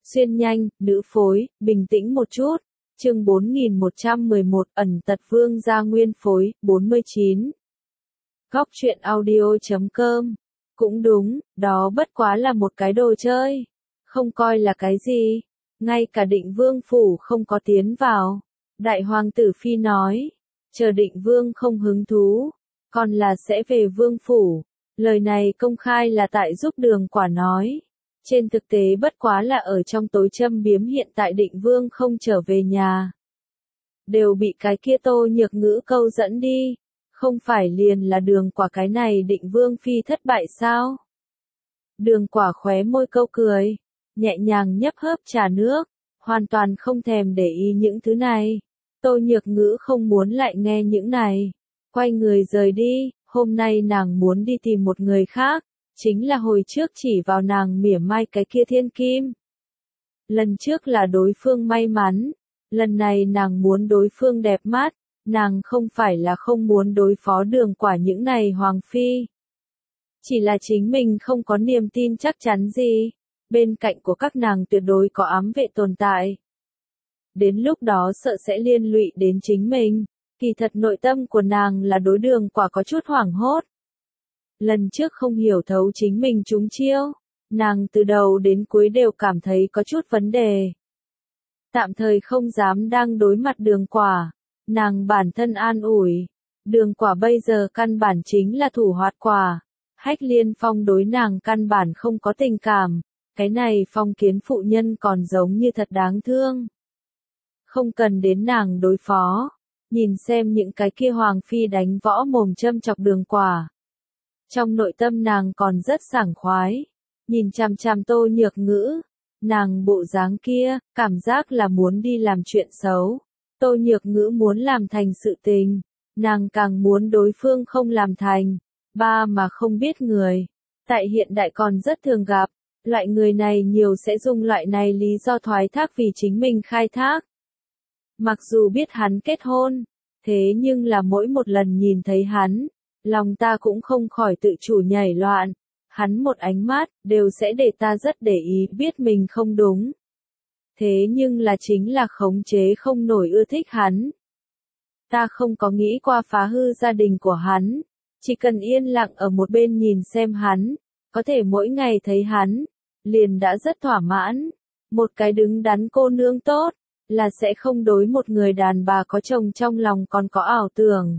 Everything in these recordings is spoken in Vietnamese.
Xuyên nhanh, nữ phối, bình tĩnh một chút. Chương 4111, ẩn tật Vương gia nguyên phối, 49. Góc truyện audio.com. Cũng đúng, đó bất quá là một cái đồ chơi. Không coi là cái gì. Ngay cả Định Vương phủ không có tiến vào. Đại hoàng tử phi nói. Chờ Định Vương không hứng thú. Còn là sẽ về vương phủ. Lời này công khai là tại giúp Đường Quả nói. Trên thực tế bất quá là ở trong tối châm biếm hiện tại Định Vương không trở về nhà. Đều bị cái kia Tô Nhược Ngữ câu dẫn đi. Không phải liền là Đường Quả cái này Định Vương phi thất bại sao? Đường Quả khóe môi câu cười. Nhẹ nhàng nhấp hớp trà nước. Hoàn toàn không thèm để ý những thứ này. Tô Nhược Ngữ không muốn lại nghe những này. Quay người rời đi. Hôm nay nàng muốn đi tìm một người khác. Chính là hồi trước chỉ vào nàng mỉa mai cái kia thiên kim. Lần trước là đối phương may mắn. Lần này nàng muốn đối phương đẹp mắt. Nàng không phải là không muốn đối phó Đường Quả những này hoàng phi. Chỉ là chính mình không có niềm tin chắc chắn gì. Bên cạnh của các nàng tuyệt đối có ám vệ tồn tại. Đến lúc đó sợ sẽ liên lụy đến chính mình. Kỳ thật nội tâm của nàng là đối Đường Quả có chút hoảng hốt. Lần trước không hiểu thấu chính mình trúng chiêu. Nàng từ đầu đến cuối đều cảm thấy có chút vấn đề. Tạm thời không dám đang đối mặt Đường Quả. Nàng bản thân an ủi. Đường Quả bây giờ căn bản chính là thủ hoạt quả. Hách Liên Phong đối nàng căn bản không có tình cảm. Cái này phong kiến phụ nhân còn giống như thật đáng thương. Không cần đến nàng đối phó. Nhìn xem những cái kia hoàng phi đánh võ mồm châm chọc Đường Quả. Trong nội tâm nàng còn rất sảng khoái. Nhìn chằm chằm Tô Nhược Ngữ. Nàng bộ dáng kia, cảm giác là muốn đi làm chuyện xấu. Tô Nhược Ngữ muốn làm thành sự tình. Nàng càng muốn đối phương không làm thành. Ba mà không biết người. Tại hiện đại còn rất thường gặp. Loại người này nhiều sẽ dùng loại này lý do thoái thác vì chính mình khai thác. Mặc dù biết hắn kết hôn. Thế nhưng là mỗi một lần nhìn thấy hắn. Lòng ta cũng không khỏi tự chủ nhảy loạn. Hắn một ánh mắt, đều sẽ để ta rất để ý biết mình không đúng. Thế nhưng là chính là khống chế không nổi ưa thích hắn. Ta không có nghĩ qua phá hư gia đình của hắn. Chỉ cần yên lặng ở một bên nhìn xem hắn. Có thể mỗi ngày thấy hắn. Liền đã rất thỏa mãn. Một cái đứng đắn cô nương tốt. Là sẽ không đối một người đàn bà có chồng trong lòng còn có ảo tưởng.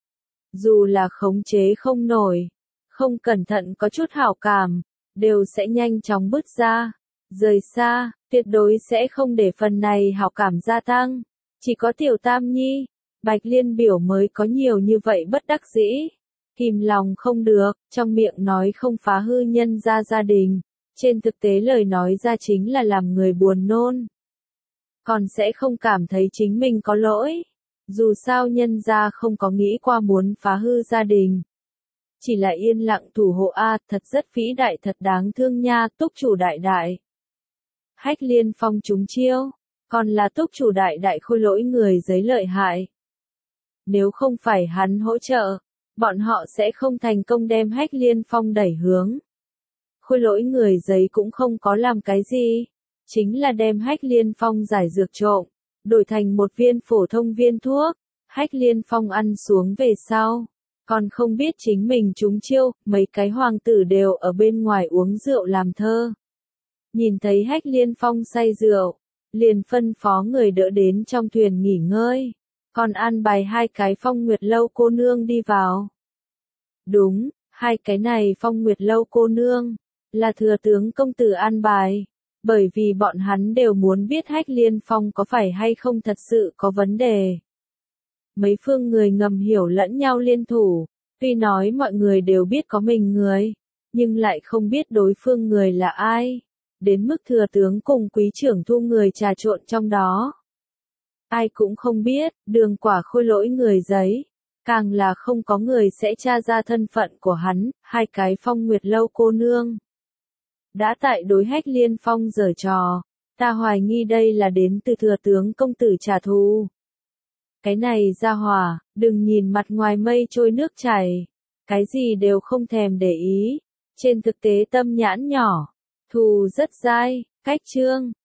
Dù là khống chế không nổi, không cẩn thận có chút hảo cảm, đều sẽ nhanh chóng bứt ra, rời xa, tuyệt đối sẽ không để phần này hảo cảm gia tăng. Chỉ có Tiểu Tam Nhi, Bạch Liên biểu mới có nhiều như vậy bất đắc dĩ. Kìm lòng không được, trong miệng nói không phá hư nhân gia đình, trên thực tế lời nói ra chính là làm người buồn nôn. Còn sẽ không cảm thấy chính mình có lỗi. Dù sao nhân gia không có nghĩ qua muốn phá hư gia đình. Chỉ là yên lặng thủ hộ thật rất vĩ đại thật đáng thương nha, Túc chủ đại đại. Hách Liên Phong trúng chiêu, còn là Túc chủ đại đại khôi lỗi người giấy lợi hại. Nếu không phải hắn hỗ trợ, bọn họ sẽ không thành công đem Hách Liên Phong đẩy hướng. Khôi lỗi người giấy cũng không có làm cái gì, chính là đem Hách Liên Phong giải dược trộm. Đổi thành một viên phổ thông viên thuốc, Hách Liên Phong ăn xuống về sau. Còn không biết chính mình trúng chiêu, mấy cái hoàng tử đều ở bên ngoài uống rượu làm thơ. Nhìn thấy Hách Liên Phong say rượu, liền phân phó người đỡ đến trong thuyền nghỉ ngơi. Còn an bài hai cái Phong Nguyệt Lâu cô nương đi vào. Đúng, hai cái này Phong Nguyệt Lâu cô nương, là thừa tướng công tử an bài. Bởi vì bọn hắn đều muốn biết Hách Liên Phong có phải hay không thật sự có vấn đề. Mấy phương người ngầm hiểu lẫn nhau liên thủ, tuy nói mọi người đều biết có mình người, nhưng lại không biết đối phương người là ai. Đến mức thừa tướng cùng quý trưởng thu người trà trộn trong đó. Ai cũng không biết, Đường Quả khôi lỗi người giấy. Càng là không có người sẽ tra ra thân phận của hắn, hai cái Phong Nguyệt Lâu cô nương. Đã tại đối Hách Liên Phong giở trò, ta hoài nghi đây là đến từ thừa tướng công tử trả thù. Cái này ra hỏa, đừng nhìn mặt ngoài mây trôi nước chảy, cái gì đều không thèm để ý, trên thực tế tâm nhãn nhỏ, thù rất dai, cách chương.